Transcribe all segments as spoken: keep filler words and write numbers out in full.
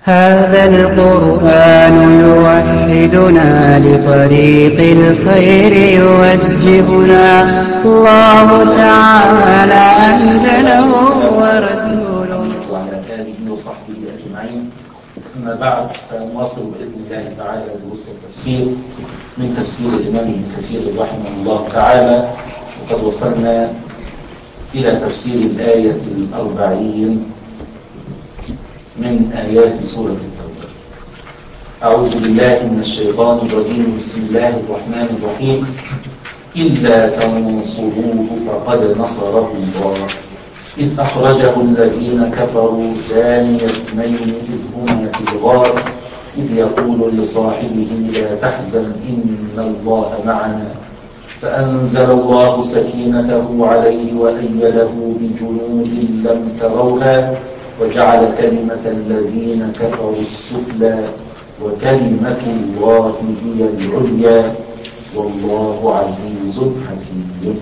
هذا القرآن يوحدنا لطريق الخير يوجهنا. الله تعالى أنزله ورسوله وعلى آله وصحبه أجمعين. أما بعد، فنواصل بإذن الله تعالى دروس التفسير من تفسير الإمام ابن كثير رحمه الله تعالى، وقد وصلنا إلى تفسير الآية الأربعين من آيات سورة التوبة. أعوذ بالله من الشيطان الرجيم. بسم الله الرحمن الرحيم. إلا تنصروه فقد نصره الله إذ أخرجه الذين كفروا ثاني اثنين إذ هما في الغار إذ يقول لصاحبه لا تحزن إن الله معنا فأنزل الله سكينته عليه وأيده بجنود لم تروها وجعل كلمة الذين كفروا السفلى وكلمة الله هي العليا والله عزيز حكيم.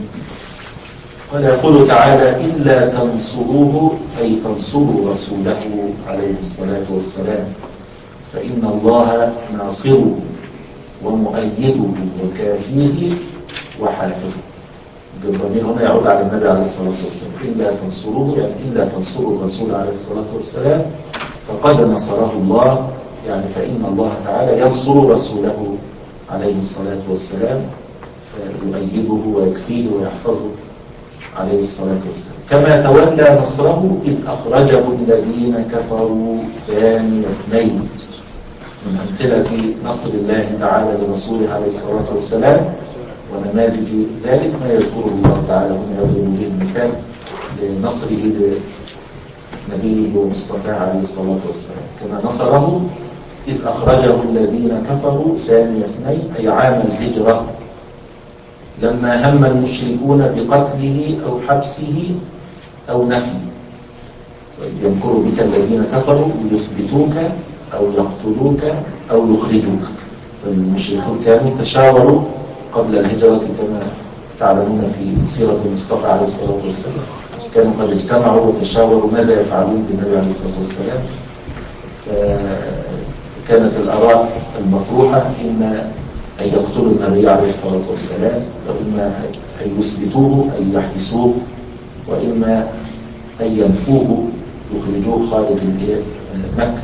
ويقول تعالى إلا تنصروه أي تنصروا رسوله عليه الصلاة والسلام فإن الله ناصره ومؤيده وكافيه وحافظه. الضمير هنا يعود على النبي عليه الصلاة والسلام. إلا تنصروه يعني إلا تنصروا الرسول عليه الصلاة والسلام فقد نصره الله، يعني فإن الله تعالى ينصر رسوله عليه الصلاة والسلام فيؤيده ويكفيه ويحفظه عليه الصلاة والسلام. كما تولى نصره إذ أخرجه الذين كفروا ثاني اثنين. من أمثلة نصر الله تعالى لرسوله عليه الصلاة والسلام ونماذج ذلك ما يذكره الله تعالى هنا يضرب به المثال لنصره لنبيه ومصطفاه عليه الصلاة والسلام. كما نصره إذ أخرجه الذين كفروا ثاني اثنين أي عام الهجرة لما هم المشركون بقتله أو حبسه أو نفيه. وإذ يمكر بك الذين كفروا ليثبتوك أو يقتلوك أو يخرجوك. فالمشركون كانوا تشاوروا قبل الهجرة كما تعلمون في سيرة المصطفى عليه الصلاة والسلام، كانوا قد اجتمعوا وتشاوروا ماذا يفعلون بالنبي عليه الصلاة والسلام. فكانت الآراء المطروحة إما أن يقتلوا النبي عليه الصلاة والسلام، وإما أن يثبتوه أن يحبسوه، وإما أن ينفوه يخرجوه خارج مكة.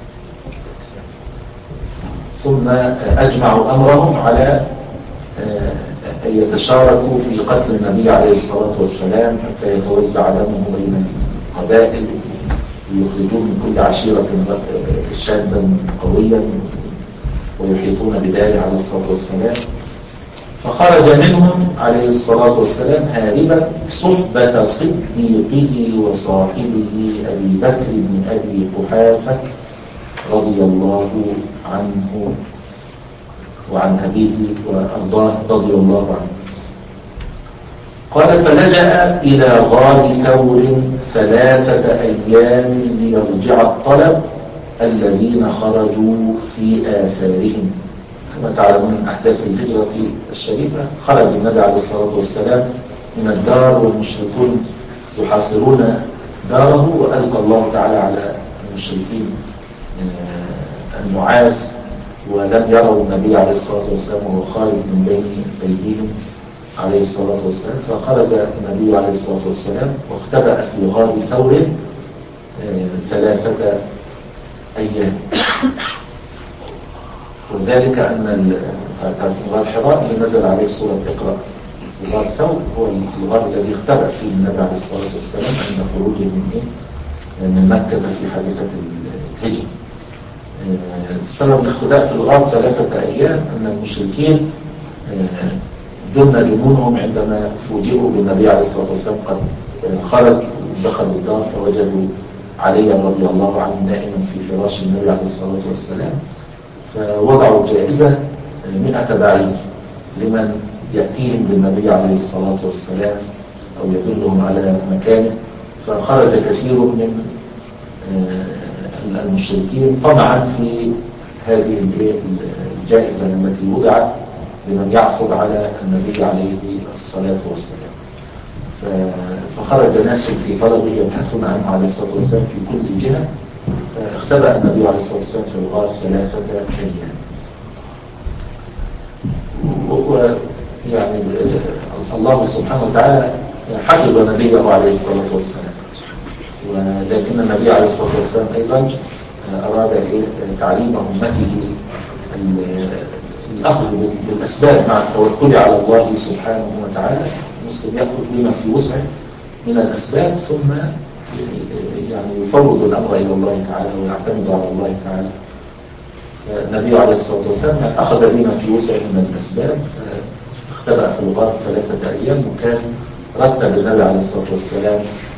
ثم أجمعوا أمرهم على أن يتشاركوا في قتل النبي عليه الصلاة والسلام حتى يتوزع دمه بين القبائل ويخرجوه من كل عشيرة شابا قويا ويحيطون بداره عليه الصلاة والسلام. فخرج منهم عليه الصلاة والسلام هاربا صحبة صديقه وصاحبه أبي بكر بن أبي قحافة رضي الله عنه وعن أبيه وأرضاه رضي الله عنه. قال فلجأ إلى غار ثور ثلاثة أيام ليرجع الطلب الذين خرجوا في آثارهم. كما تعلمون من أحداث الهجرة الشريفة خرج النبي عليه الصلاة والسلام من الدار والمشركون يحاصرون داره، وألقى الله تعالى على المشركين النعاس ولم يروا النبي عليه الصلاة والسلام وهو خارج من بين أيديهم عليه الصلاة والسلام. فخرج النبي عليه الصلاة والسلام واختبأ في غار ثور ثلاثة أيام. وذلك أن غار حراء اللي نزل عليه سورة اقرأ، وغار ثور هو الغار الذي اختبأ فيه النبي عليه الصلاة والسلام عند خروجه من من مكة في حادثة الهجرة. السبب الاختباء في الغار ثلاثة أيام أن المشركين جن جنونهم عندما فوجئوا بالنبي عليه الصلاة والسلام قد خرج ودخلوا الدار فوجدوا علي رضي الله عنه نائما في فراش النبي عليه الصلاة والسلام، فوضعوا جائزة مئة بعير لمن يأتيهم بالنبي عليه الصلاة والسلام أو يدلهم على مكانه. فخرج كثير من المشركين طمعا في هذه الجائزة التي وضعت لمن يحصل على النبي عليه الصلاة والسلام. فخرج ناس في طلبه يبحثون عنه عليه الصلاة والسلام في كل جهة، اختبأ النبي عليه الصلاة والسلام في الغار ثلاثة أيام. ويعني الله سبحانه وتعالى حفظ نبيه عليه الصلاة والسلام، ولكن النبي عليه الصلاة والسلام أيضا أراد تعليم أمته الأخذ بالأسباب مع التوكل على الله سبحانه وتعالى. المسلم يأخذ بما في وسعه من الأسباب، ثم يعني يفوض الأمر إلى الله تعالى ويعتمد على الله تعالى. النبي عليه الصلاة والسلام أخذ بما في وسعه من الأسباب، اختبأ في الغار ثلاثة أيام، وكان رتب النبي عليه الصلاة والسلام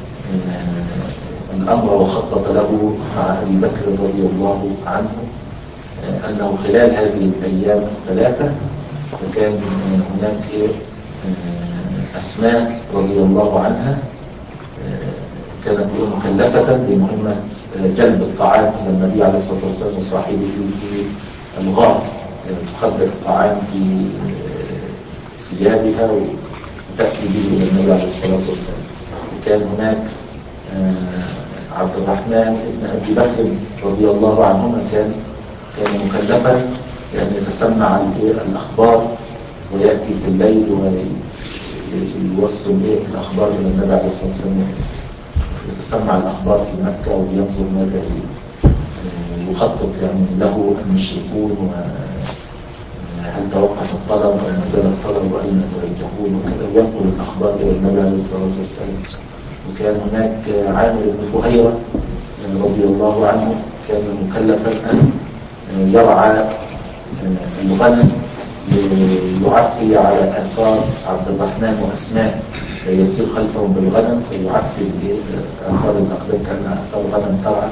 الأمر وخطط له مع أبي بكر رضي الله عنه أنه خلال هذه الأيام الثلاثة فكان هناك أسماء رضي الله عنها كانت مكلفة بمهمة جلب الطعام إلى النبي عليه الصلاة والسلام وصاحبه في الغار، تخبئ الطعام في ثيابها وتأتي به إلى النبي عليه الصلاة والسلام. وكان هناك عبد الرحمن بن أبي بكر رضي الله عنهما كان كان مكلفا بأن يتسمع الأخبار ويأتي في الليل ويوصل الأخبار إلى النبي عليه الصلاة والسلام، يتسمع الأخبار في مكة وينظر ماذا يخطط يعني له المشركون، وهل توقف الطلب وما زال الطلب وأين يتوجهون وكذا، وينقل الأخبار إلى النبي عليه الصلاة والسلام. وكان هناك عامر بن فهيرة رضي الله عنه كان مكلفا أن يرعى الغنم ليعفي على آثار عبد الرحمن وأسماء، فيسير خلفهم بالغنم فيعفي آثار الأقدام كأنها آثار غنم ترعى،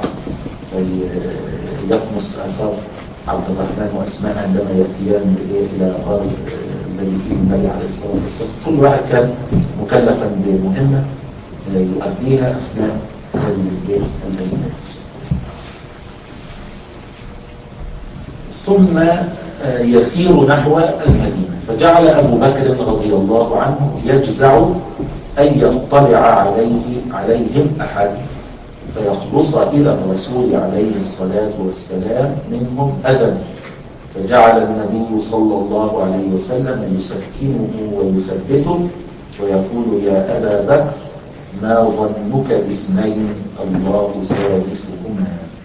فيطمس آثار عبد الرحمن وأسماء عندما يأتيان إلى غار الذي فيه النبي عليه الصلاة والسلام. كل واحد كان مكلفا بمهمة يؤديها أثناء هذه الأيام. ثم يسير نحو المدينة، فجعل أبو بكر رضي الله عنه يجزع أن يطلع عليه عليهم أحد فيخلص إلى الرسول عليه الصلاة والسلام منهم أذى، فجعل النبي صلى الله عليه وسلم يسكنه ويثبته ويقول: يا أبا بكر ما ظنك باثنين الله ثالثهما.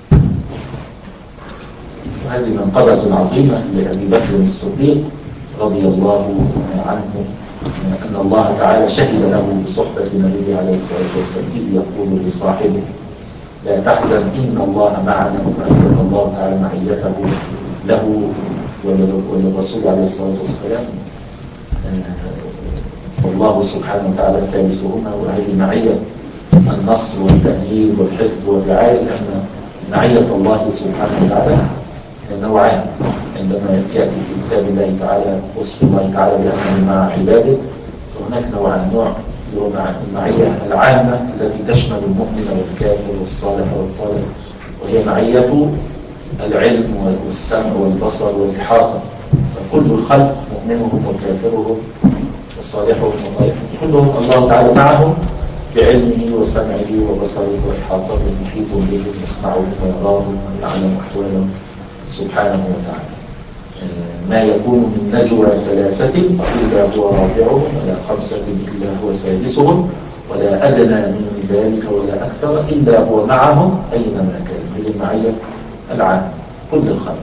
وهذه منقبة عظيمة لأبي بكر الصديق رضي الله عنه، أن الله تعالى شهد له بصحبة النبي عليه الصلاة والسلام إذ يقول لصاحبه: لا تحزن إن الله معنا، وأثبت الله تعالى معيته له وللرسول عليه الصلاة والسلام. فالله سبحانه وتعالى ثالثهما، وهذه معية النصر والتأييد والحفظ والرعاية، لأن معية الله سبحانه وتعالى نوعان. عندما يأتي في كتاب الله تعالى وصف الله تعالى بأنه مع عباده، فهناك نوعان: نوع اللي هو المعية العامة التي تشمل المؤمن والكافر والصالح والطالب، وهي معية العلم والسمع والبصر والإحاطة، فكل الخلق مؤمنهم وكافرهم وصالحهم وطالبهم كلهم الله تعالى معهم بعلمه وسمعه وبصره وإحاطته، محيط بهم يسمعهم ويراهم ويعلم أحوالهم سبحانه وتعالى. ما يكون من نجوى ثلاثة إلا هو رابعهم، ولا خمسة إلا هو سادسهم، ولا أدنى من ذلك ولا أكثر إلا هو معهم أينما كان. هذه المعية العامة كل الخلق.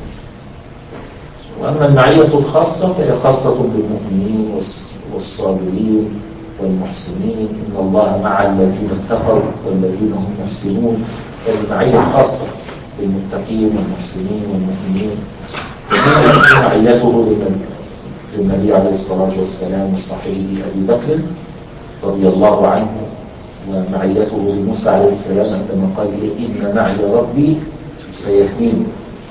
وأما المعية الخاصة فهي خاصة بالمؤمنين والصابرين والمحسنين، إن الله مع الذين اتقوا والذين هم محسنون. هذه المعية الخاصة بالمتقين والمحسنين والمؤمنين. ومن معيته للنبي عليه الصلاة والسلام وصاحبه أبي بكر رضي الله عنه، ومعيته لموسى عليه السلام عندما قال: إن معي ربي سيهدين.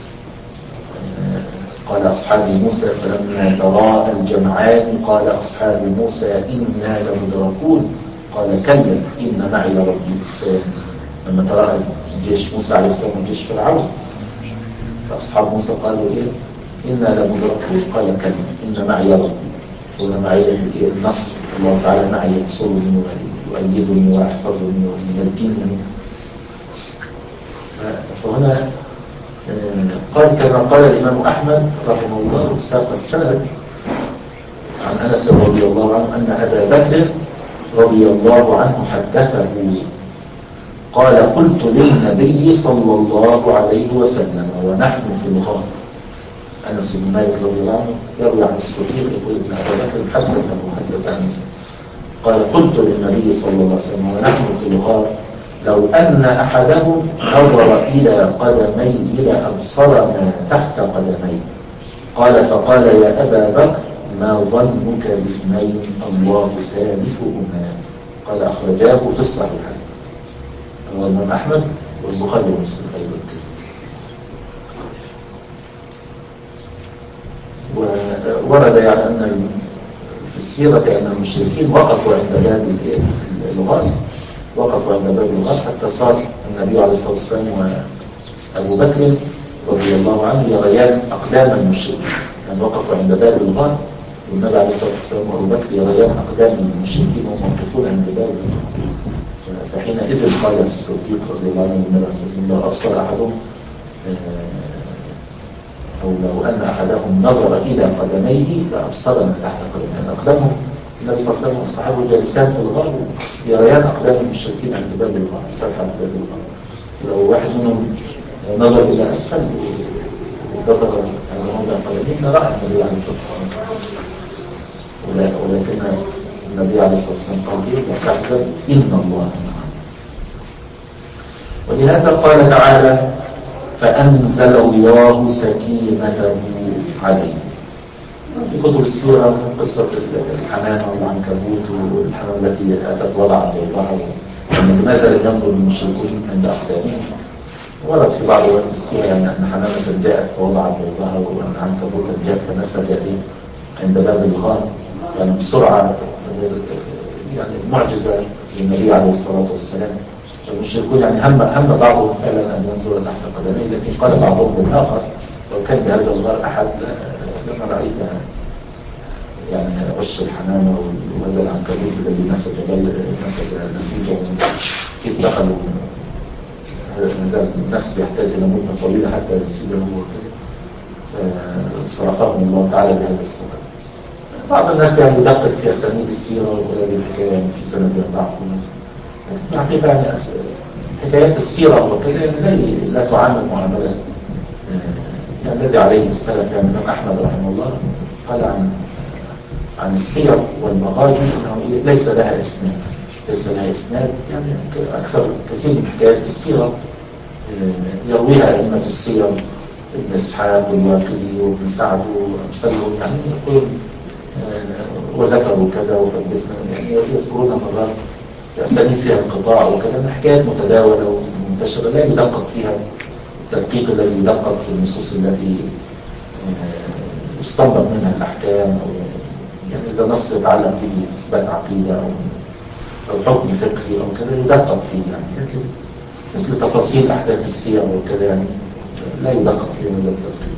قال أصحاب موسى فلما تراءى الجمعان قال أصحاب موسى إنا لمدركون، قال كلا إن معي ربي سيهدين. لما تراءى جيش موسى عليه السلام وجيش فرعون، فأصحاب موسى قالوا إيه؟ إنا لمدركون، قال كلا إن معي ربي. وإذا معي النصر، الله تعالى معي ينصرني ويؤيدني ويحفظني وينجيني. فهنا قال كما قال الإمام أحمد رحمه الله ساق السند عن أنس رضي الله عنه أن أبا بكر رضي الله عنه حدثه قال قلت للنبي صلى الله عليه وسلم ونحن في الغار. أنس بن مالك رضي الله عنه يروي عن الصديق يقول إن أبا بكر حدثه وحدث عن أنس قال قلت للنبي صلى الله عليه وسلم ونحن في الغار لو أن أحدهم نظر إلى قدميه لأبصرنا تحت قدميه. قال فقال يا أبا بكر ما ظنك باثنين الله ثالثهما. قال أخرجاه في الصحيحين رواه الإمام أحمد والبخاري ومسلم أيضا. وورد يعني أن في السيرة أن المشركين وقفوا عند باب الغار وقفوا عند باب الغار حتى صار النبي عليه الصلاة والسلام وأبو بكر رضي الله عنه يريان أقدام المشركين. يعني وقفوا عند باب الغار والنبي عليه الصلاة والسلام وأبو بكر يريان أقدام المشركين وهم موقفون عند باب الغار. فحينئذ قال الصديق رضي الله عنه النبي عليه الصلاة والسلام لو أبصر أحدهم أو لو أن أحدهم نظر إلى قدميه لأبصرنا تحت قدميه. أقدامهم النبي صلى الله عليه وسلم والصحابة جالسان في الغار يريان أقدام المشركين عند باب الغار فتحة باب الغار. لو واحد منهم نظر إلى أسفل ونظر على موضع قدميه لرأى النبي عليه الصلاة والسلام. ولكن النبي عليه الصلاة والسلام قال إيه لا تحزن إن الله معنا. ولهذا قال تعالى فأنزل الله سكينته عليه. في كتب السيرة قصة الحمامة والعنكبوت والحمامة التي أتت وضعت بيضها لماذا لم ينظر المشركون عند أقدامهم. ورد في بعض روايات السيرة يعني أن حمامة جاءت فوضعت بيضها وأن عنكبوتا جاء فنسج عند باب الغار يعني بسرعة يعني معجزة للنبي عليه الصلاة والسلام. المشركون يعني هم هم بعضهم فعلا أن ينظر تحت قدميه لكن قال بعضهم بالآخر لو كان بهذا الغار أحد لما رأيت يعني عش الحمامة وهذا العنكبوت الذي نسج نسج نسيجه كيف دخلوا هذا النسج يحتاج إلى مدة طويلة حتى ينسجه هو كده فصرفهم الله تعالى بهذا السبب. بعض الناس يعني يدقق في أسانيد السيرة وهذه الحكاية يعني في سند ضعف لكن في الحقيقة يعني حكايات السيرة وكذا يعني لا تعامل معاملة يعني الذي عليه السلف. يعني الإمام أحمد رحمه الله قال عن عن السير والمغازي أنه ليس لها إسناد ليس لها إسناد يعني أكثر كثير من حكايات السيرة يرويها أئمة السير ابن إسحاق والواقدي وابن سعد وأمثالهم يعني يقول وذكروا كذا وحدثنا يعني يذكرون مرات أسانيد فيها انقطاع وكذا حكايات متداولة ومنتشرة لا يدقق فيها التدقيق الذي يدقق في النصوص التي يستنبط منها الأحكام أو يعني إذا نص يتعلق به إثبات عقيدة أو أو حكم فقهي أو كذا يدقق فيه يعني لكن مثل تفاصيل أحداث السير وكذا يعني لا يدقق فيه ولا التدقيق.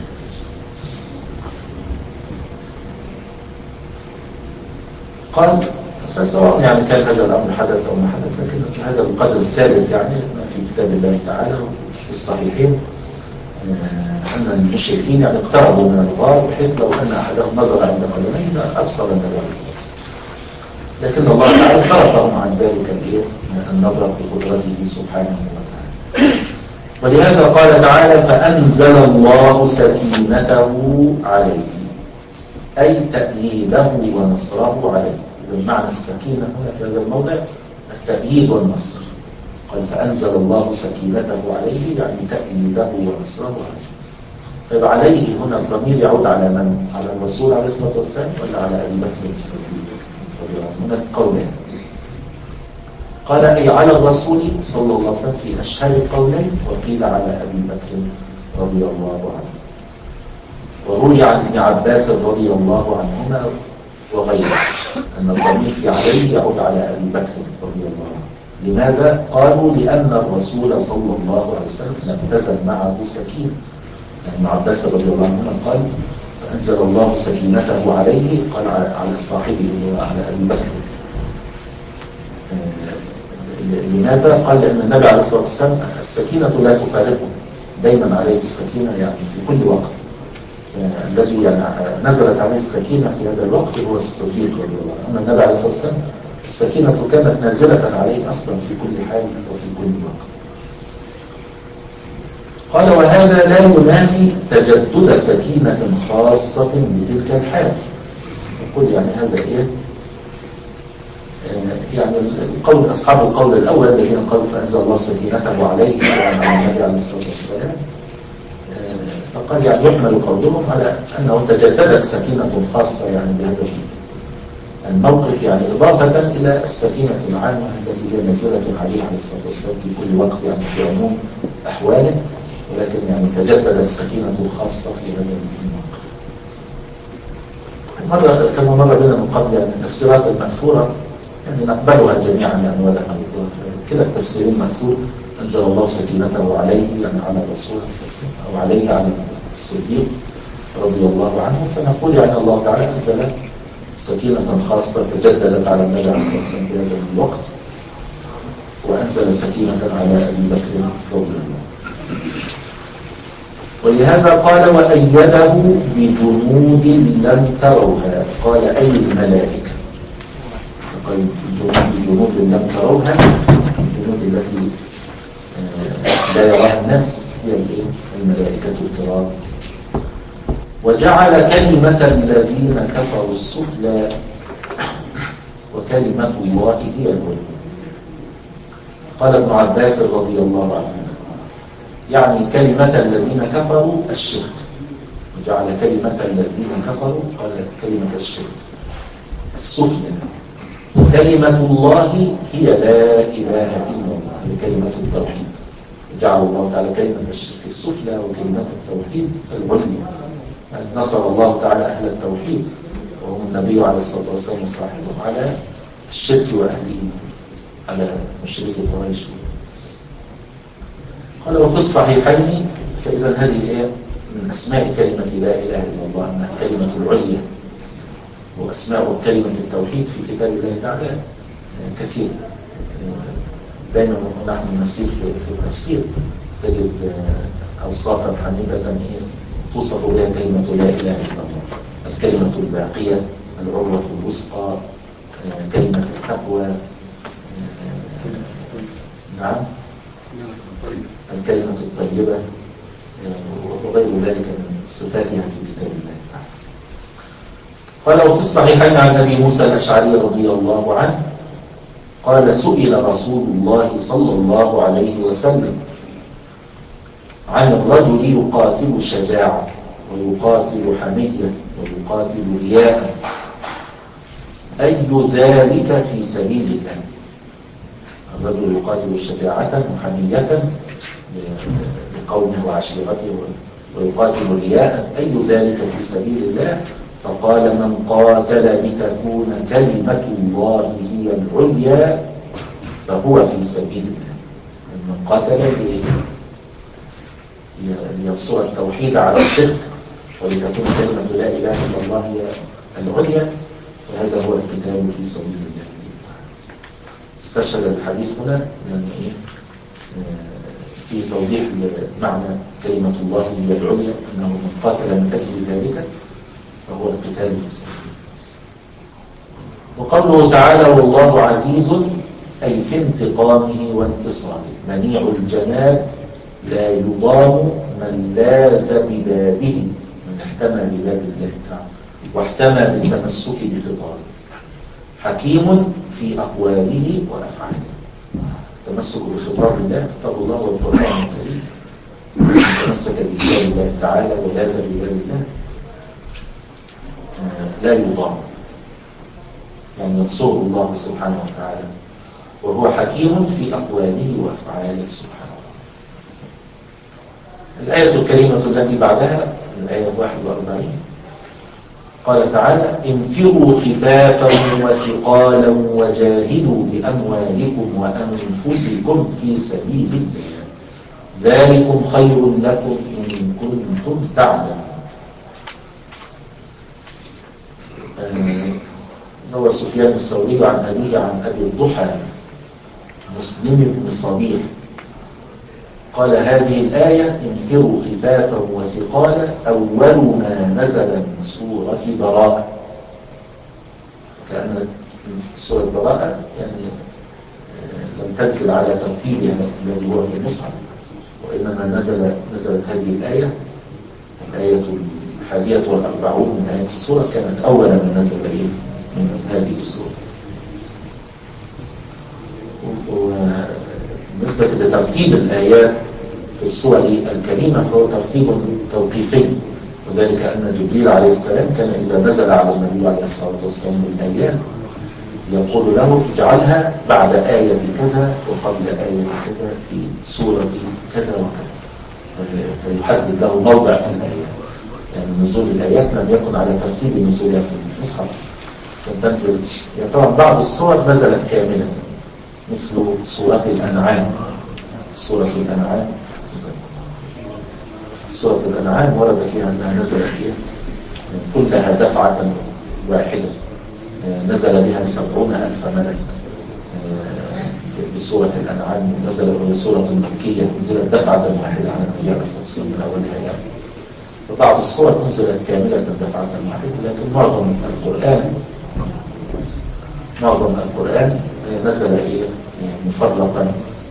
قال فسواء يعني كان هذا الأمر حدث أو ما حدث لكن هذا القدر الثابت يعني في كتاب الله تعالى وفي الصحيحين أن المشركين يعني اقتربوا من الغار بحيث لو أن أحدهم نظر عند قدميه أبصر النبي عليه الصلاة والسلام. لكن الله تعالى صرفهم عن ذلك النظر بقدرته سبحانه وتعالى. ولهذا قال تعالى فأنزل الله سكينته عليه أي تأييده ونصره عليه. إذا معنى السكينة هنا في هذا الموضع التأييد والنصر. قال فأنزل الله سكينته عليه يعني تأييده ونصره عليه. طيب عليه هنا الضمير يعود على من؟ على الرسول عليه الصلاة والسلام ولا على أبي بكر الصديق؟ هنا القولين. قال أي على الرسول صلى الله عليه وسلم في أشهر القولين وقيل على أبي بكر رضي الله عنه. وروي عن ابن عباس رضي الله عنهما وغيره أن الضمير في عليه يعود على أبي بكر رضي الله عنه. لماذا؟ قالوا لأن الرسول صلى الله عليه وسلم لم تزل معه سكينة. يعني ابن عباس رضي الله عنهما قال فأنزل الله سكينته عليه قال على صاحبه وعلى أبي بكر لماذا؟ قال لأن النبي عليه الصلاة والسلام السكينة لا تفارقه، دايما عليه السكينة يعني في كل وقت. الذي يعني نزلت عليه السكينة في هذا الوقت هو الصديق رضي الله عنه. أما النبي عليه الصلاة والسلام السكينة كانت نازلة عليه أصلا في كل حال وفي كل وقت. قال وهذا لا ينافي تجدد سكينة خاصة بتلك الحال. يقول يعني هذا إيه؟ يعني القول أصحاب القول الأول الذين قالوا فأنزل الله سكينته عليه وعلى النبي عليه الصلاة والسلام، فقال يعني يحمل قولهم على أنه تجددت سكينة خاصة يعني بهذا الموقف، يعني إضافة إلى السكينة العامة التي هي نازلة عليه عليه الصلاة والسلام في كل وقت يعني في عموم أحواله، ولكن يعني تجددت سكينة خاصة في هذا الموقف. مرة كما مر بنا من قبل يعني التفسيرات المأثورة يعني نقبلها جميعا يعني ولا نقبلها. كده التفسير المأثور أنزل الله سكينته عليه يعني على رسوله أو عليه على الصديق رضي الله عنه، فنقول يعني الله تعالى أنزل سكينة خاصة تجددت على النبي عليه الصلاة والسلام في هذا الوقت، وأنزل سكينة على أبي بكر رضي الله. ولهذا قال وأيده بجنود لم تروها، قال أي الملائكة، قال بجنود لم تروها، الجنود التي لا يراها الناس هي الملائكة الكرام. وجعل كلمة الذين كفروا السفلى وكلمة الله هي العليا. قال ابن عباس رضي الله عنه يعني كلمة الذين كفروا الشرك، وجعل كلمة الذين كفروا قال كلمة الشرك السفلى، وكلمة الله هي لا إله إلا الله، هي كلمة التوحيد. جعل الله تعالى كلمة الشرك السفلى وكلمة التوحيد العليا. يعني نصر الله تعالى أهل التوحيد وهم النبي عليه الصلاة والسلام وصاحبه على الشرك وأهله على مشرك قريش. قال وفي الصحيحين فإذا هذه إيه من أسماء كلمة لا إله إلا الله أنها كلمة العليا، وأسماء كلمة التوحيد في كتاب الله تعالى كثير. دائما نحن نسير في التفسير تجد أوصافا حميدة توصف بها كلمة لا إله إلا الله: الكلمة الباقية، العروة الوثقى، كلمة التقوى، نعم الكلمة الطيبة، وغير ذلك من صفاتها في كتاب الله تعالى. قال وفي الصحيحين عن أبي موسى الأشعري رضي الله عنه قال سئل رسول الله صلى الله عليه وسلم عن الرجل يقاتل شجاعة ويقاتل حمية ويقاتل رياء أي ذلك في سبيل الله؟ الرجل يقاتل شجاعة وحمية لقومه وعشيرته ويقاتل رياء أي ذلك في سبيل الله؟ فقال من قاتل لتكون كلمة الله هي العليا فهو في سبيل الله. من قاتل لينصر التوحيد على الشرك ولتكون كلمة لا إله إلا الله هي العليا، فهذا هو القتال في سبيل الله. استشهد الحديث هنا يعني إيه في توضيح معنى كلمة الله هي العليا، أنه من قاتل من أجل ذلك فهو القتال في سبيل الله. وقوله تعالى والله عزيز أي في انتقامه وانتصاره، منيع الجنات لا يضام من لاذ ببابه، من احتمى بباب الله تعالى واحتمى بالتمسك بخطابه، حكيم في أقواله وأفعاله. التمسك بخطاب الله، خطاب الله والقرآن الكريم، تمسك بكتاب الله تعالى ولاذ بباب الله لا يضام، يعني ينصره الله سبحانه وتعالى، وهو حكيم في أقواله وأفعاله سبحانه وتعالى. الآية الكريمة التي بعدها الآية واحد وأربعين قال تعالى انفروا خفافا وثقالا وجاهدوا بأموالكم وأنفسكم في سبيل الله ذلكم خير لكم إن كنتم تعلمون. هو سفيان الثوري عن أبيه عن أبي الضحى مسلم بن صبيح قال هذه الآية انفروا خفافا وثقالا أول ما نزل من سورة براءة. كأن سورة براءة يعني لم تنزل على ترتيبها الذي هو في المصحف، وإنما نزل نزلت هذه الآية الآية الحادية والأربعون من آية السورة، كانت أول ما نزل إليه من هذه السورة. وبالنسبة لترتيب الآيات في السور الكريمة فهو ترتيب توقيفي، وذلك أن جبريل عليه السلام كان إذا نزل على النبي عليه الصلاة والسلام الآيات يقول له اجعلها بعد آية كذا وقبل آية كذا في سورة كذا وكذا، فيحدد له موضع الآيات. يعني نزول الآيات لم يكن على ترتيب نزولها في المصحف، كانت تنزل يعني طبعا بعض السور نزلت كاملة مثل سورة الأنعام. سورة الأنعام سورة الأنعام ورد فيها أنها نزلت فيها كلها دفعة واحدة، نزل بها سبعون ألف ملك. بسورة الأنعام نزل وهي سورة مكية نزلت دفعة واحدة على النبي عليه الصلاة والسلام من أولها إلى آخرها. وبعض السور نزلت كاملة دفعة واحدة، لكن معظم القرآن معظم القرآن نزل إلى مفرقا.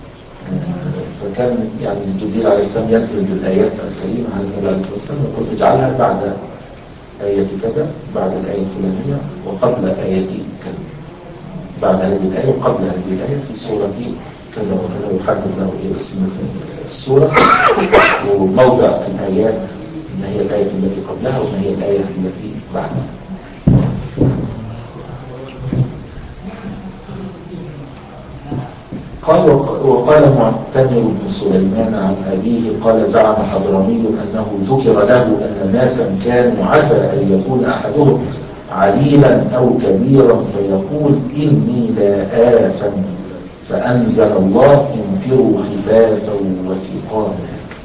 فكان يعني جبريل عليه السلام ينزل بالآيات الكريمة على النبي عليه الصلاة والسلام ويقول اجعلها بعد آية كذا، بعد الآية الفلانية وقبل آية كذا، بعد هذه الآية وقبل هذه الآية في سورة كذا وكذا، ويحدد له إيه اسم السورة وموضع الآيات، ما هي الآية التي قبلها وما هي الآية التي بعدها. قال وقال معتمر بن سليمان عن أبيه قال زعم حضرمي أنه ذكر له أن ناسا كانوا عسى أن يكون أحدهم عليلا أو كبيرا فيقول إني لا آثم، فأنزل الله انفروا خفافا وثقالا.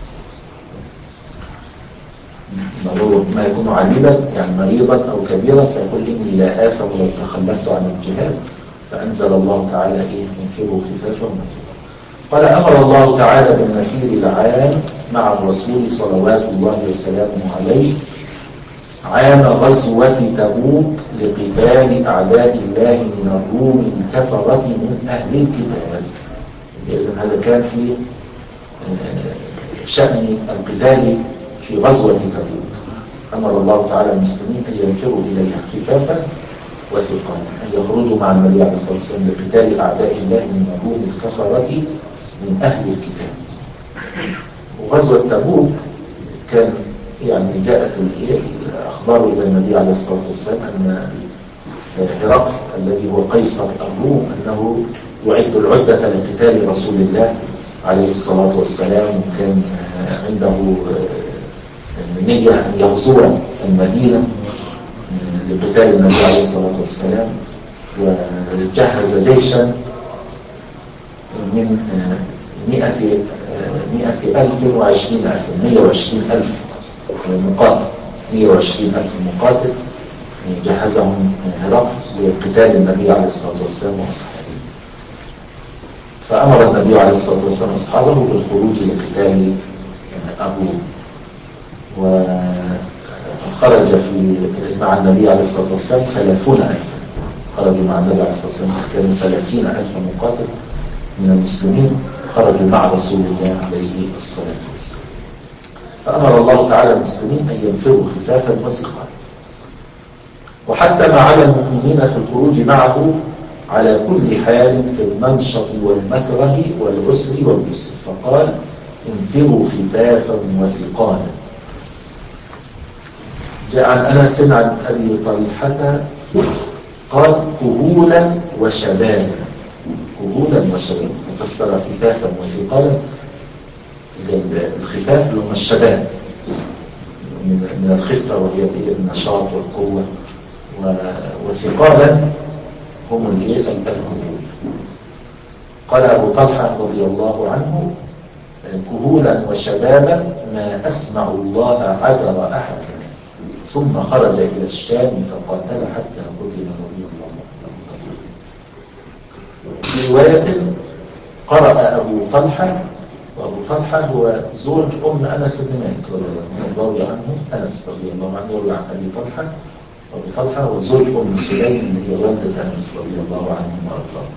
ما يكون عليلا يعني مريضا أو كبيرا فيقول إني لا آثم لو تخلفت عن الجهاد، فأنزل الله تعالى إيه انفروا خفافا وثقالا. قال أمر الله تعالى بالنفير العام مع الرسول صلوات الله وسلامه عليه عام غزوة تبوك لقتال أعداء الله من الروم الكفرة من أهل الكتاب. إذن هذا كان في شأن القتال في غزوة تبوك. أمر الله تعالى المسلمين أن ينفروا إليها خفافا وثقالا، أن يخرجوا مع النبي عليه الصلاة والسلام لقتال أعداء الله من الروم الكفرة من أهل الكتاب. وغزوة تبوك كان يعني جاءت الأخبار إلى النبي عليه الصلاة والسلام أن هرقل الذي هو قيصر الروم أنه يعد العدة لقتال رسول الله عليه الصلاة والسلام، وكان عنده نية أن يغزو المدينة لقتال النبي عليه الصلاة والسلام، وجهز جيشا من مئة مئة ألف وعشرين ألف مئة وعشرين ألف مقاتل مئة وعشرين ألف مقاتل جهزهم هرقل لقتال النبي عليه الصلاة والسلام وأصحابه. فأمر النبي عليه الصلاة والسلام أصحابه بالخروج لقتال الروم، وخرج في مع النبي عليه الصلاة والسلام ثلاثون ألفا. خرجوا مع النبي عليه الصلاة والسلام كانوا ثلاثين ألف مقاتل من المسلمين خرجوا مع رسول الله عليه الصلاة والسلام. فأمر الله تعالى المسلمين أن ينفروا خفافا وثقالا، وحتم على المؤمنين في الخروج معه على كل حال في المنشط والمكره والعسر واليسر، فقال انفروا خفافا وثقالا. جاء عن أنس عن أبي طلحة قال كهولا وشبابا، كهولا وشبابا، ففسر خفافا وثقالا. الخفاف اللي هم الشباب من الخفة وهي النشاط والقوة، وثقالا هم الكهول. قال أبو طلحة رضي الله عنه كهولا وشبابا ما أسمع الله عذر أحدا، ثم خرج إلى الشام فقاتل حتى قتل رضي الله عنه. في رواية قرأ أبو طلحة، وأبو طلحة هو زوج أم أنس بن مالك رضي الله عنه. أنس رضي الله عنه يروي عن أبي طلحة، وأبو طلحة هو زوج أم سليم اللي هي والدة أنس رضي الله عنه وأرضاه.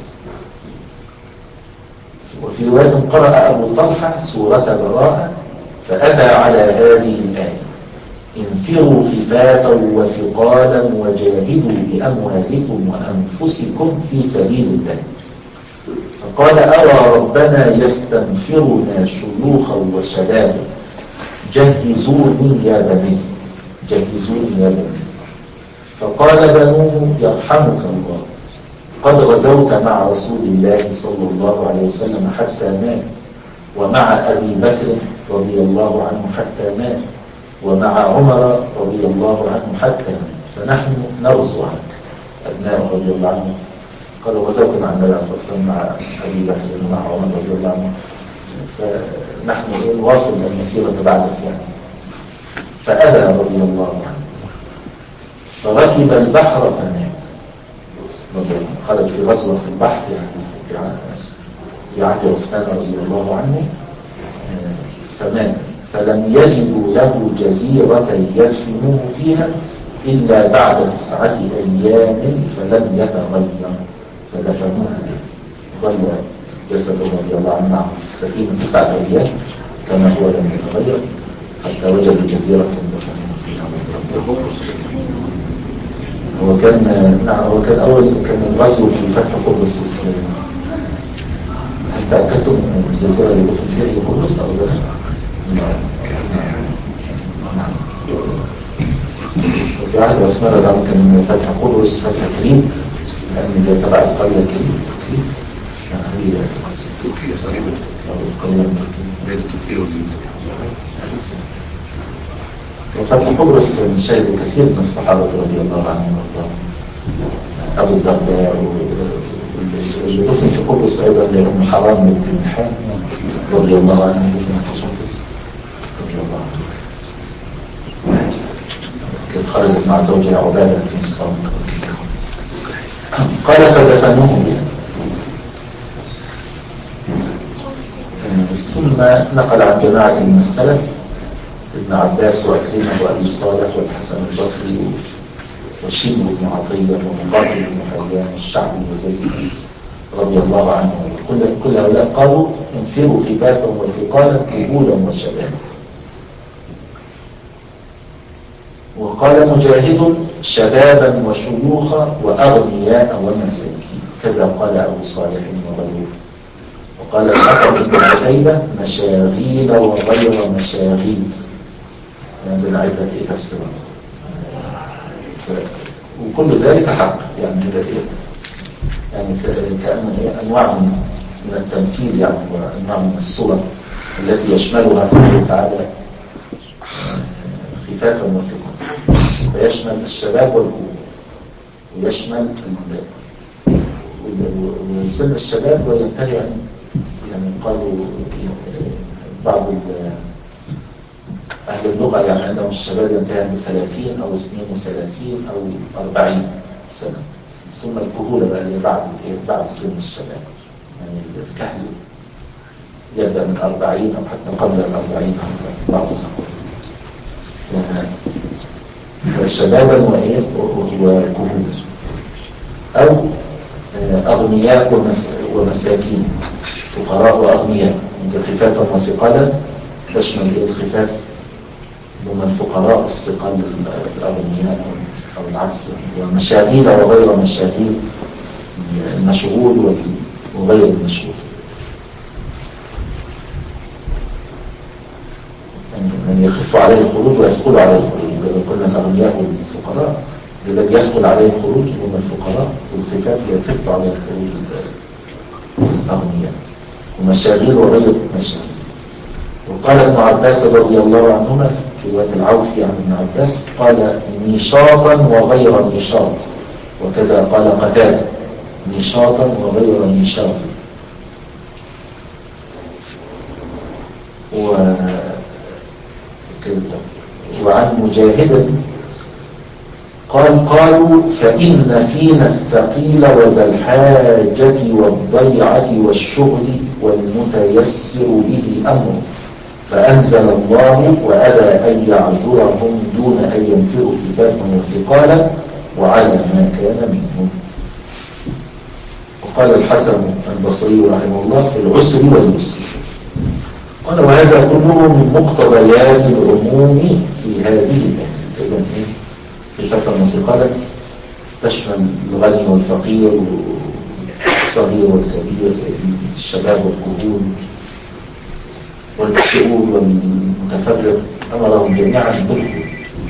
وفي رواية قرأ أبو طلحة سورة براءة فأتى على هذه الآية: انفروا خفافا وثقالا وجاهدوا بأموالكم وأنفسكم في سبيل الله. فقال: أرى ربنا يستنفرنا شيوخا وشبابا، جهزوني يا بني، جهزوني يا بني. فقال بنوه: يرحمك الله، قد غزوت مع رسول الله صلى الله عليه وسلم حتى مات، ومع أبي بكر رضي الله عنه حتى مات، ومع عمر رضي الله عنه حتى مات، فنحن نرجو عنك. أبناء رضي الله عنه قال: غزوت مع النبي صلى الله عليه وسلم مع أبي بكر ومع عمر رضي الله عنه، فنحن نواصل المسيرة بعدك يعني. فأبى رضي الله عنه، فركب البحر فنام. خرج في غزوة في البحر يعني في عهد عثمان رضي الله عنه، فمات، فلم يجدوا له جزيرة يدفنوه فيها إلا بعد تسعة أيام فلم يتغير، فدفنوه به. ظل جسده رضي الله عنه معه في السفينة تسعة أيام كما هو لم يتغير حتى وجدوا جزيرة دفنوه فيها. هو كان نعم هو كان أول كان الغزو في فتح قبرص. هل تأكدتم من الجزيرة اللي دفن فيها هي قبرص أو لا؟ نعم. نعم. وفي عهد عثمان رضي الله عنه كان فتح قبرص فتح كريت، لأن ده تبع القرية كريت. هي تركيا تقريبا، القرية بين تركيا وفتح قبرص شهد كثير من الصحابة رضي الله عنهم وارضاهم. أبو الدرداء واللي دفن في قبرص أيضا لأم حرام بن ملحان رضي الله عنه دفن في قبرص رضي الله عنه. كانت خرجت مع زوجها عبادة بن الصامت. قال: فدفنوه بها. ثم نقل عن جماعة من السلف ابن عباس وعكرمة وأبي صالح والحسن البصري وشيب بن عطية ومقاتل بن حيان والشعبي وزيد رضي الله عنهم. كل كل هؤلاء قالوا: انفروا خفافا وثقالا قبولا وشبابا. وقال مجاهد: شبابا وشيوخا وأغنياء ومساكين. كذا قال أبو صالح وغيره. وقال الحكم بن عتيبة: مشاغيل وغير مشاغيل. عندنا عدة إيه تفسيرات، وكل ذلك حق يعني إيه؟ يعني كأنه إيه أنواع من التمثيل يعني، وأنواع من الصور التي يشملها الله تعالى خفافا وثقا، فيشمل الشباب والكبار، ويشمل ويسمى الشباب وينتهي يعني يعني قالوا بعض أهل اللغة يعني عندهم الشباب ينتهي عند ثلاثين أو اثنين وثلاثين أو أربعين سنة، ثم الكهولة بقى اللي بعد بعد سن الشباب، يعني الكهل يبدأ من أربعين أو حتى قبل الأربعين بعض الأقوال. فشبابا وإيه وكهولة، أو أغنياء ومساكين، فقراء وأغنياء. خفافا وثقالا تشمل الخفاف هم الفقراء، الثقال الأغنياء أو العكس. ومشاغيل وغير مشاغيل، المشغول وغير المشغول. من يخف عليه الخروج ويسقل عليه الخروج. قلنا الأغنياء والفقراء، الذي يسقل عليه الخروج هم الفقراء، والخفاف يخف عليه الخروج الأغنياء. ومشاغيل وغير مشاغيل. وقال ابن عباس رضي الله عنهما في رواية العوفي عن ابن عباس قال: نشاطا وغير نشاط. وكذا قال قتادة: نشاطا وغير نشاط. و... وعن مجاهد قال قالوا فإن فينا الثقيل وذا الحاجة والضيعة والشغل والمتيسر به أمر، فأنزل الله وأبى أن يعذرهم دون أن ينفروا كفافا وثقالا وعلى ما كان منهم. وقال الحسن البصري رحمه الله في العسر واليسر. قال وهذا كله من مقتضيات العموم في هذه الآية. إذن إيه؟ كفافا وثقالا تشمل الغني والفقير والصغير والكبير، الشباب والكهول والمسؤول والمتفرغ، أمرهم جميعا بالخير.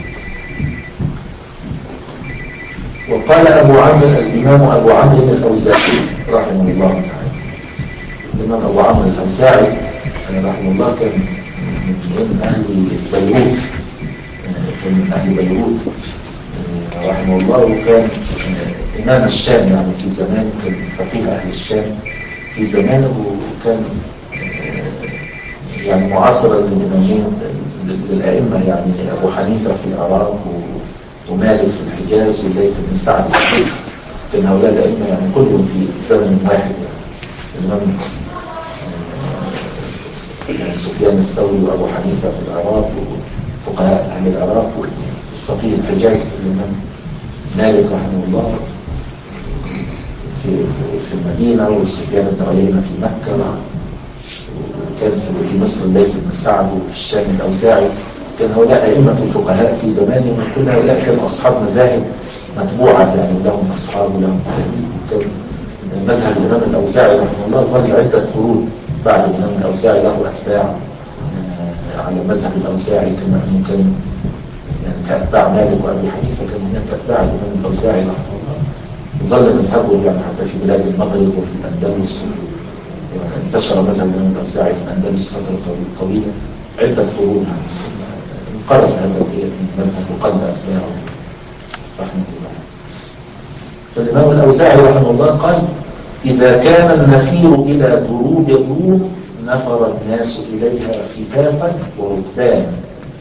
وقال أبو عمرو الإمام أبو عمرو الأوزاعي رحمه الله تعالى، الإمام أبو عمرو الأوزاعي رحمه الله كان من أهل بيروت، كان من أهل بيروت رحمه الله، وكان إمام الشام يعني في زمان، كان فقيه أهل الشام في زمانه، وكان يعني معاصرا للإمامين للأئمة، يعني أبو حنيفة في العراق ومالك في الحجاز والليث بن سعد في مصر. كان هؤلاء الأئمة يعني كلهم في زمن واحد، يعني الإمام يعني سفيان الثوري وأبو حنيفة في العراق وفقهاء أهل العراق، وفقيه الحجاز الإمام مالك رحمه الله في في المدينة، وسفيان بن عيينة في مكة، وكان في مصر الليث بن سعد، وفي الشام الأوزاعي. كان هؤلاء أئمة الفقهاء في زمانهم، وكل هؤلاء كانوا أصحاب مذاهب متبوعة، يعني لهم أصحاب ولهم تلاميذ. وكان مذهب الإمام الأوزاعي رحمه الله ظل عدة قرون بعد الإمام الأوزاعي له أتباع على مذهب الأوزاعي، كما أنه كان يعني كأتباع مالك وأبي حنيفة، كان هناك أتباع الإمام الأوزاعي رحمه الله، وظل مذهبه يعني حتى في بلاد المغرب وفي الأندلس. انتشر مذهب الإمام الأوزاعي في الأندلس فترة طويلة عدة قرون، انقرض هذا المذهب وقل أتباعه رحمه الله. فالإمام الأوزاعي رحمه الله قال إذا كان النفير إلى دروب الروم نفر الناس إليها خفافا وركبانا،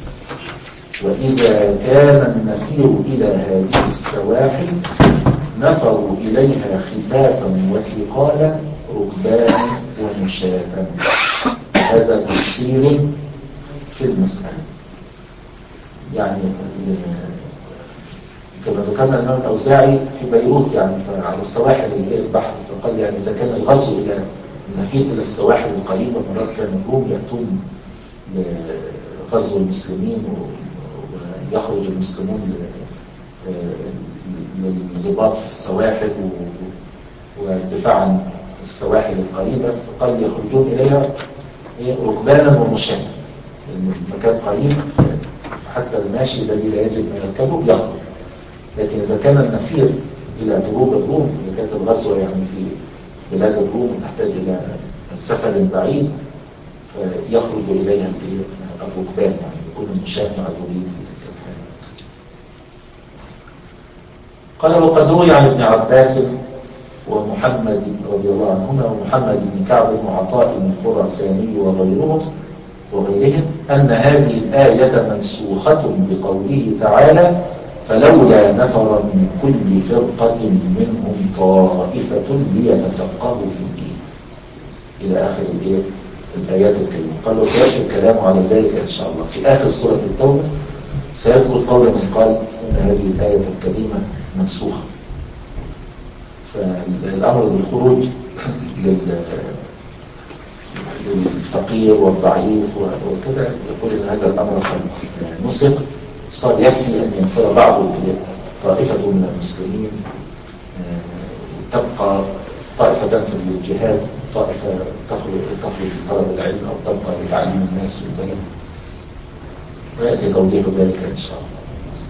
وإذا كان النفير إلى هذه السواحل نفروا إليها خفافا وثقالا ركبانا ومشاة. هذا تفصيل في المسألة. يعني كما ذكرنا الإمام الأوزاعي في بيروت، يعني على السواحل البحر، فقال يعني إذا كان الغزو إلى النفير إلى السواحل القريبة، مرات كان الروم يأتون لغزو المسلمين ويخرج المسلمون للرباط في السواحل والدفاع عن السواحل القريبة، فقال يخرجون إليها ركبانا ومشاة، المكان قريب فحتى الماشي الذي لا يجد ما يركبه يخرج. لكن إذا كان النفير إلى دروب الروم، إذا كانت الغزوة يعني في بلاد الروم تحتاج إلى سفر بعيد، فيخرج إليها الركبان، يعني يكون المشاة معذورين في تلك الحالة. قال وقد روي عن ابن عباس ومحمد رضي الله عنهما ومحمد بن كعب وعطاء الخراساني وغيرهم وغيرهم أن هذه الآية منسوخة بقوله تعالى فلولا نفر من كل فرقة منهم طائفة ليتفقهوا في الدين إلى آخر الآيات الكريمة. قال وسيأتي الكلام على ذلك إن شاء الله في آخر سورة التوبة، سيذكر قول من قال أن هذه الآية الكريمة منسوخة. فالأمر بالخروج للفقير والضعيف وكذا يقول أن هذا الأمر قد نسخ، صار يكفي أن ينفر بعض طائفة من المسلمين، تبقى طائفة في الجهاد، طائفة تخرج في طلب العلم أو تبقى لتعليم الناس في البلد، ويأتي توضيح ذلك إن شاء الله.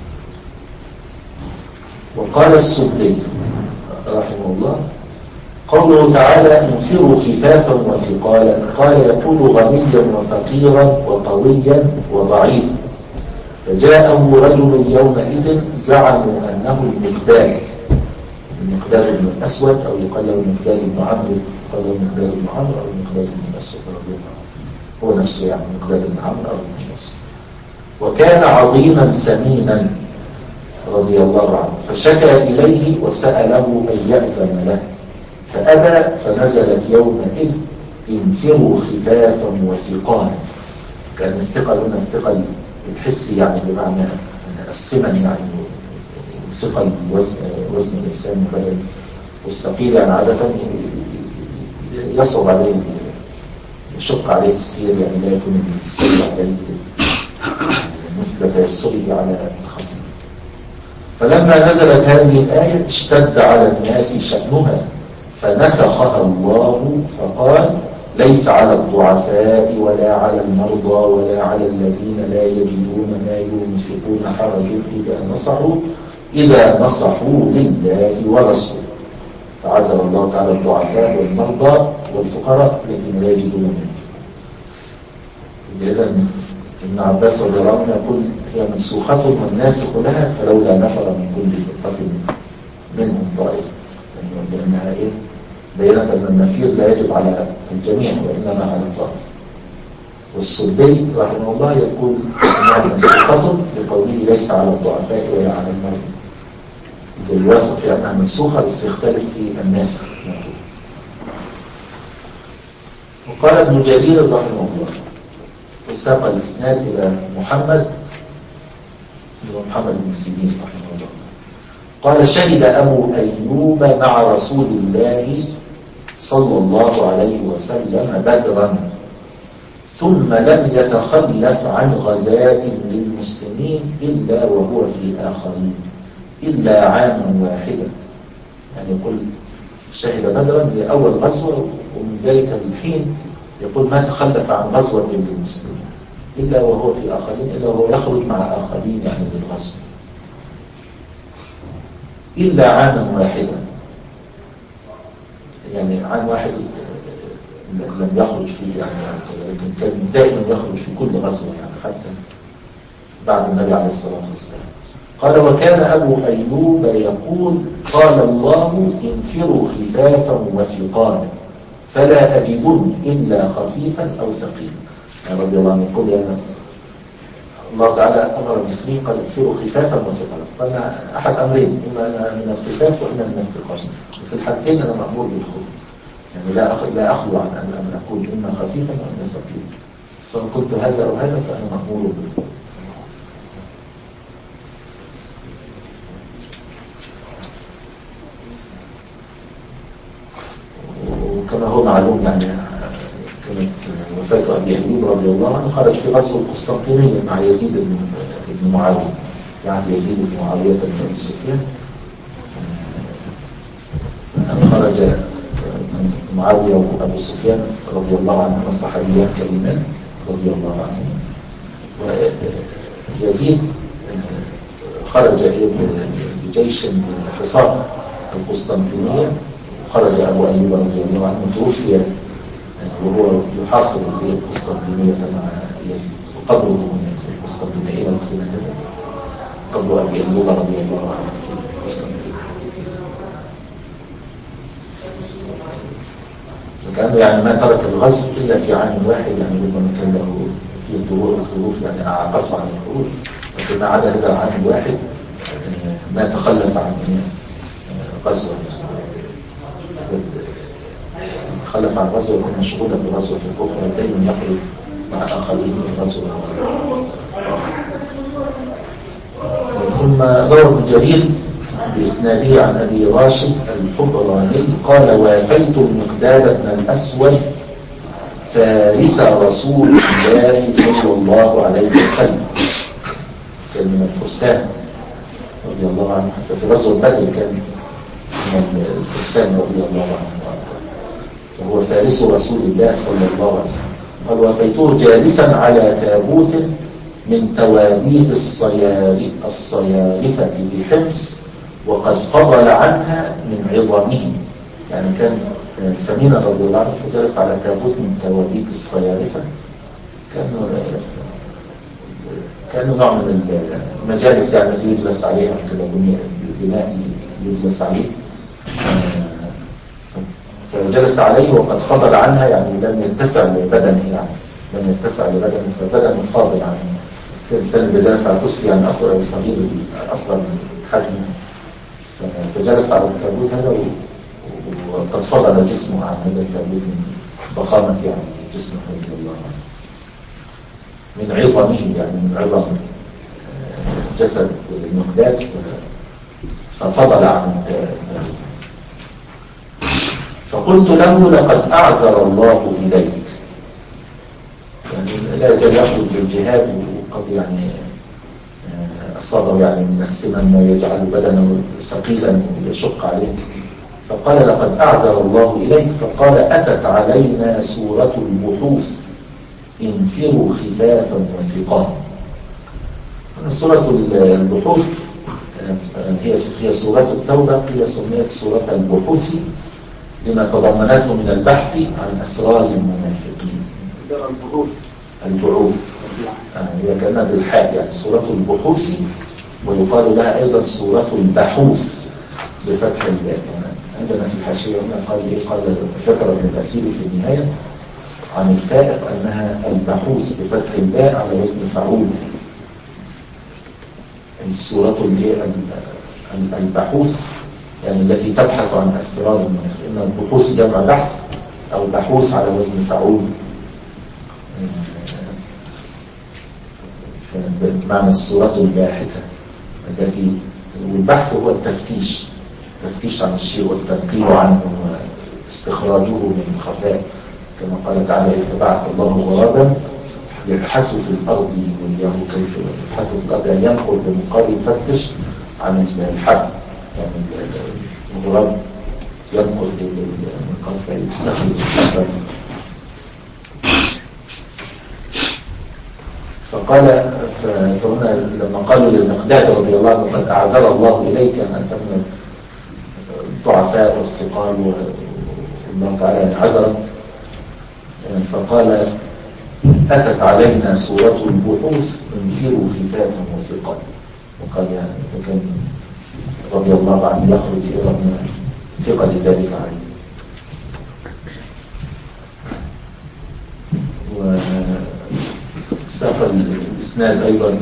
وقال السدي رحمه الله قوله تعالى انفروا خفافا وثقالا، قال يقول غنيا وفقيرا وقويا وضعيفا، فجاءه رجل يومئذ زعموا أنه المقداد المقداد بن الأسود، أو يقال له المقداد بن عمرو، يقال له المقداد بن عمرو أو المقداد بن الأسود رضي الله عنه، هو نفسه يعني المقداد بن عمرو أو بن الأسود. وكان عظيما سمينا، رضي الله عنه فشكى إليه وسأله أن يأذن له فأبى، فنزلت يومئذ انفروا خفافا وثقالا. كان الثقل هنا الثقل الحسي يعني بمعنى السمن يعني ثقل وزن, وزن الإنسان بدل، والثقيل يعني عادة يصعب عليه يشق عليه السير، يعني لا يكون السير عليه مثل تيسره على الخفيف. فلما نزلت هذه الآية اشتد على الناس شأنها فنسخها الله فقال ليس على الضعفاء ولا على المرضى ولا على الذين لا يجدون ما ينفقون حرج إذا نصحوا إذا نصحوا لله ورسوله. فعزل الله تعالى الضعفاء والمرضى والفقراء الذين لا يجدون ما ينفقون. إذا ابن عباس رضي الله عنه يقول هي منسوخة والناسخ لها فلولا نفر من كل فرقة منهم طائفة، لأنها إيه؟ بينت أن النفير لا يجب على الجميع وإنما على طائفة. والسدي رحمه الله يقول أنها منسوخة لقوله ليس على الضعفاء ولا على المرضى، يوافق في أنها منسوخة بس يختلف في الناسخ. وقال ابن جرير رحمه الله وساق الإسناد إلى محمد بن محمد بن سيرين رحمه الله قال شهد أبو أيوب مع رسول الله صلى الله عليه وسلم بدرا ثم لم يتخلف عن غزاة للمسلمين إلا وهو في آخرين إلا عاما واحدا. يعني يقول شهد بدرا لأول غزوة ومن ذلك الحين يقول ما تخلف عن غزوة للمسلمين إلا وهو في آخرين، إلا وهو يخرج مع آخرين يعني للغزو إلا عاما واحدا. يعني عام واحد لم يخرج فيه يعني، لكن كان دائما يخرج في كل غزوة يعني حتى بعد النبي عليه الصلاة والسلام. قال وكان أبو أيوب يقول قال الله انفروا خفافا وثقالا فلا أجدن إلا خفيفا أو ثقيلا. يعني رضي الله عنه يقول يعني الله تعالى أمر المسلمين قال انفروا خفافا وثقالا، فقال أحد أمرين إما من الخفاف وإما من الثقال، في الحالتين أنا مأمور بالخروج، يعني لا أخ... لا أخلو عن أن أكون إما خفيفا وإما ثقيلا، سواء كنت هذا أو هذا فأنا مأمور بالخروج. وكما هو معلوم يعني كانت وفاة أبي أيوب رضي الله عنه خرج في غزوة القسطنطينية مع يزيد بن معاوية، يعني يزيد بن معاوية بن أبي سفيان. خرج معاوية وأبو سفيان رضي الله عنهما الصحابيان كريمان رضي الله عنهما، ويزيد خرج بجيش حصار القسطنطينية. خرج أبو أيوب رضي الله عنه توفي وهو يحاصر القسطنطينية مع يزيد، وقبره هناك في القسطنطينية إلى وقتنا هذا قبر أبي أيوب رضي الله عنه في القسطنطينية. فكأنه يعني ما ترك الغزو إلا في عام واحد، يعني ربما كان له في ظروف يعني أعاقته عن الخروج، لكن ما عدا هذا العام الواحد ما تخلف عن غزوة، تخلف عن غزوة كان مشغولا بغزوة أخرى دائما يخرج مع آخرين في غزوة. ثم روى ابن جرير بإسناده عن أبي راشد الحبراني قال وافيت المقداد بن الأسود فارس رسول الله صلى الله عليه وسلم، كان من الفرسان رضي الله عنه، حتى في غزوة بدر كان من الفرسان رضي الله عنه، وهو فارس رسول الله صلى الله عليه وسلم. قال وافيته جالسا على تابوت من توابيت الصيارفة بحمص وقد فضل عنها من عظامه، يعني كان سمينا رضي الله عنه فجلس على تابوت من توابيت الصيارفة، كانه كانه نوع من المجالس يعني التي يجلس عليها كده بناء يجلس عليه، فجلس عليه وقد فضل عنها يعني لم يتسع لبدنه، يعني لم يتسع لبدنه فبدنه فاضل عنه الإنسان اللي جلس على الكرسي يعني أصغر صغير أصغر حجمه، فجلس على التابوت هذا وقد فضل جسمه عن هذا التابوت من ضخامة يعني جسمه رضي الله عنه، من عظمه يعني من عظم جسد المقداد، ففضل عن التابوت. فقلت له لقد أعذر الله إليك، يعني لا يزال يخرج بالجهاد وقد يعني أصابه يعني من السمن ما يجعل بدنه ثقيلا ويشق عليه، فقال لقد أعذر الله إليك. فقال أتت علينا سورة البحوث انفروا خفافا وثقالا. سورة البحوث هي هي سورة التوبة، هي سميت سورة البحوث لما تضمنته من البحث عن أسرار المنافقين. البحوث البعوث هي آه كانها بالحاء يعني سورة البحوث، ويقال لها أيضا سورة البحوث بفتح الباء. يعني عندنا في الحاشية هنا قال إيه، قال ذكر ابن الأثير في النهاية عن الفائق أنها البحوث بفتح الباء على وزن فعول. السورة البحوث يعني التي تبحث عن أسرار المنافقين، إن البحوث جمع بحث أو بحوث على وزن فعول، معنى السورة الباحثة التي، والبحث هو التفتيش، التفتيش عن الشيء والتنقيب عنه واستخراجه من خفاء، كما قال تعالى فبعث الله غرابا يبحثوا في الأرض يريه كيف يبحثوا في الأرض، يعني ينقل بمقابل يفتش عن الحب، يعني الغراب ينقل بمقابل فيستخرج الحب. فقال فهنا لما قالوا للمقداد رضي الله عنه قد أعذر الله إليك أن أنت من الضعفاء والثقال والله تعالى عذرك، فقال أتت علينا سورة البحوث انفروا خفافا وثقالا، وقال يعني فكان رضي الله عنه يخرج رغم ثقل ذلك عليه. وساق الإسناد أيضا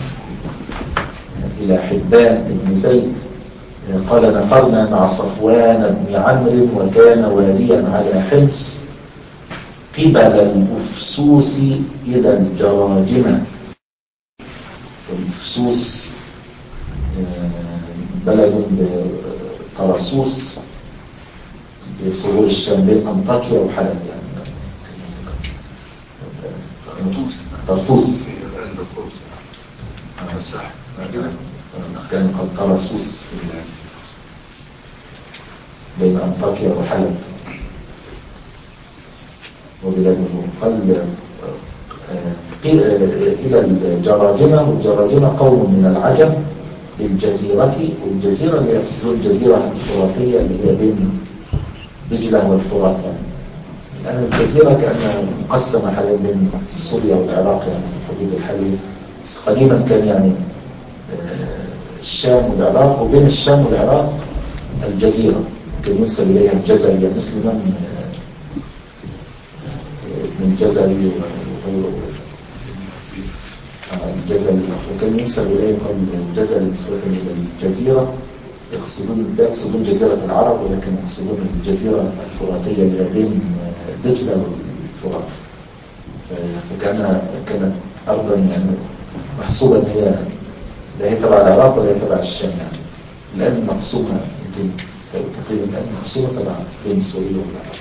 إلى حبان بن زيد قال نفرنا مع صفوان بن عمرو وكان واليا على حمص قبل الأفسوس إلى الجراجمة. الأفسوس بلد بطرسوس بصغور الشام بين أنطاكيا وحلب، يعني طرطوس كان قد طرسوس بين أنطاكيا وحلب وبلاده. قال إلى الجراجمة، والجراجمة قوم من العجم بالجزيرة، والجزيرة اللي يقصدون الجزيرة الفراتية اللي هي بين دجلة والفرات، يعني لأن الجزيرة كأنها مقسمة حاليا بين سوريا والعراق يعني في الحدود الحالية، بس قديما كان يعني الشام والعراق، وبين الشام والعراق الجزيرة كان ينسب إليها الجزرية مثل من من الجزري وغيره الجزري، وكان ينسب إليه قال الجزري نسبة إلى الجزيرة، يقصدون يقصدون جزيرة العرب، ولكن يقصدون الجزيرة الفراتية اللي بين دجلة والفرات. فكان كانت أرضا يعني محسوبة إن هي لا هي تبع العراق ولا هي تبع الشام، يعني الآن مقسومة يمكن تقريبا الآن مقسومة تبع بين سوريا والعراق.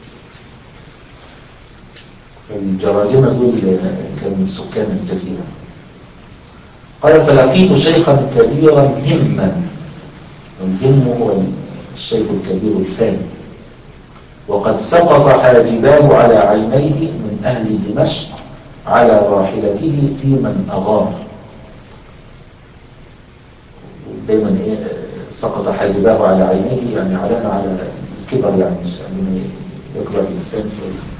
فالجراجمة دول كانوا من سكان الجزيرة. قال فلقيت شيخا كبيرا همما، والهم هو الشيخ الكبير الفاني، وقد سقط حاجباه على عينيه من أهل دمشق على راحلته في من أغار. دايما إيه سقط حاجباه على عينيه، يعني علامة على الكبر، يعني يعني يكبر الإنسان.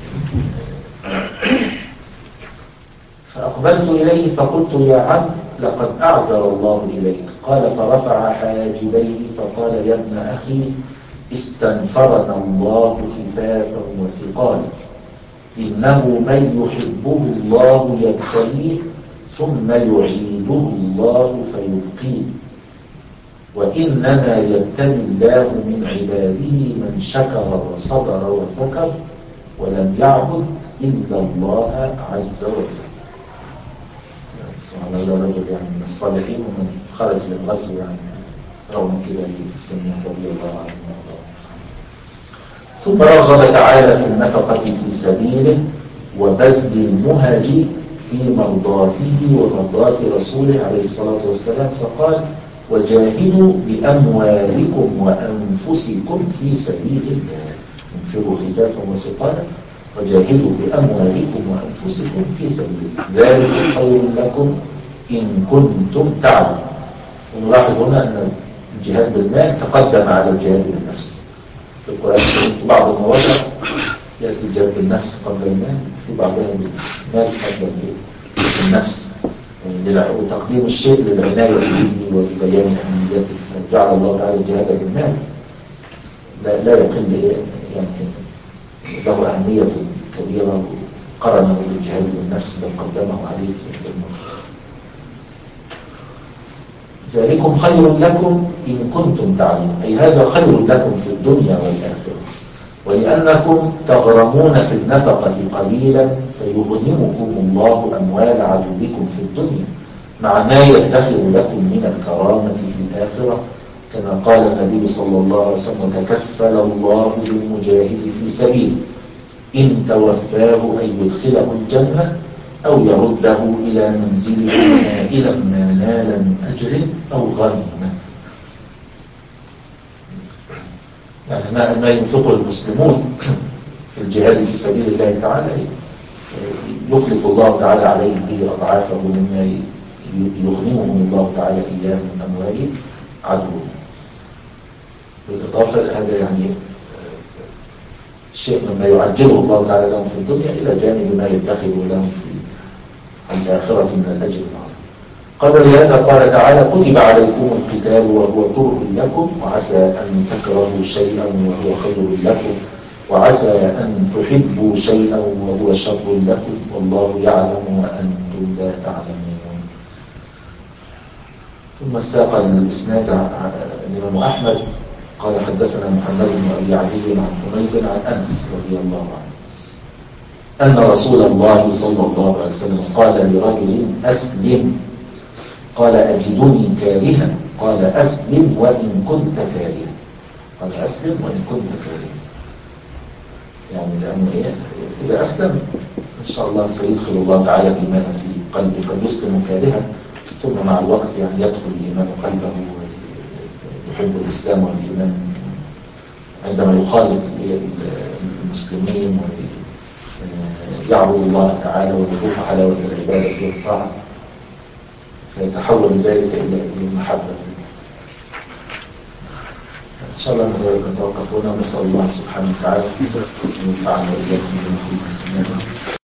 فأقبلت إليه فقلت يا عم لقد أعذر الله إليك. قال فرفع حاجبيه فقال يا ابن أخي استنفرنا الله خفافا وثقالا، إنه من يحبه الله يبتليه ثم يعيده الله فيبقيه، وإنما يبتلي الله من عباده من شكر وصبر وذكر ولم يعبد إلا الله عز وجل. سبحان الله، رجل يعني من الصالحين ومن خرج للغزو يعني رغم كده في سنة رضي الله عنه وارضاه. ثم رغب تعالى في النفقة في سبيله وبذل المهج في مرضاته ومرضات رسوله عليه الصلاة والسلام، فقال: وجاهدوا بأموالكم وأنفسكم في سبيل الله، انفروا خفافا وثقالا وجاهدوا بأموالكم وأنفسكم في سبيل الله ذلك خير لكم إن كنتم تعلمون. ونلاحظ هنا أن الجهاد بالمال تقدم على الجهاد بالنفس في القرآن الكريم. في بعض المواضع يأتي الجهاد بالنفس قبل المال، في بعضها المال قبل النفس، وتقديم الشيء للعناية به وبيان أهميته. فجعل الله تعالى الجهاد بالمال لا, لا يقل يعني له أهمية كبيرة، قرنه بالجهاد بالنفس بل قدمه عليه في المال. ذلكم خير لكم إن كنتم تعلمون، أي هذا خير لكم في الدنيا والآخرة، ولأنكم تغرمون في النفقة قليلا فيغنمكم الله أموال عدوكم في الدنيا مع ما يدخر لكم من الكرامة في الآخرة، كما قال النبي صلى الله عليه وسلم: تكفل الله للمجاهد في سبيله إن توفاه أن يدخله الجنة أو يرده إلى منزله نائلا ما نال من أجر أو غنيمة. يعني ما, ما ينفقه المسلمون في الجهاد في سبيل الله تعالى يخلف الله تعالى عليه به أضعافه مما يغنمهم الله تعالى إياه من أموال عدوه. بالإضافة هذا يعني شيء مما يعجله الله تعالى لهم في الدنيا إلى جانب ما يدخر لهم في الآخرة من الأجر العظيم. قال: ولهذا قال تعالى: كتب عليكم القتال وهو كره لكم وعسى أن تكرهوا شيئا وهو خير لكم وعسى أن تحبوا شيئا وهو شر لكم والله يعلم وأنتم لا تعلمون. ثم ساق الإسناد عن الإمام أحمد قال: حدثنا محمد بن أبي عدي عن حميد عن أنس رضي الله عنه أن رسول الله صلى الله عليه وسلم قال لرجل: أسلم. قال: أجدني كارها. قال: أسلم وإن كنت كارها. قال: أسلم وإن كنت كارها. يعني لأنه إيه؟ إذا أسلم إن شاء الله سيدخل الله تعالى الإيمان في قلبه. قد يسلم كارها ثم مع الوقت يعني يدخل الإيمان قلبه ويحب الإسلام والإيمان عندما يخالط المسلمين ويعبد الله تعالى ويذوق حلاوة العبادة والطاعة، فيتحول ذلك إلى المحبة. إن شاء الله نتوقف هنا، ونسأل الله سبحانه وتعالى أن ينفعنا وإياكم بما فيه من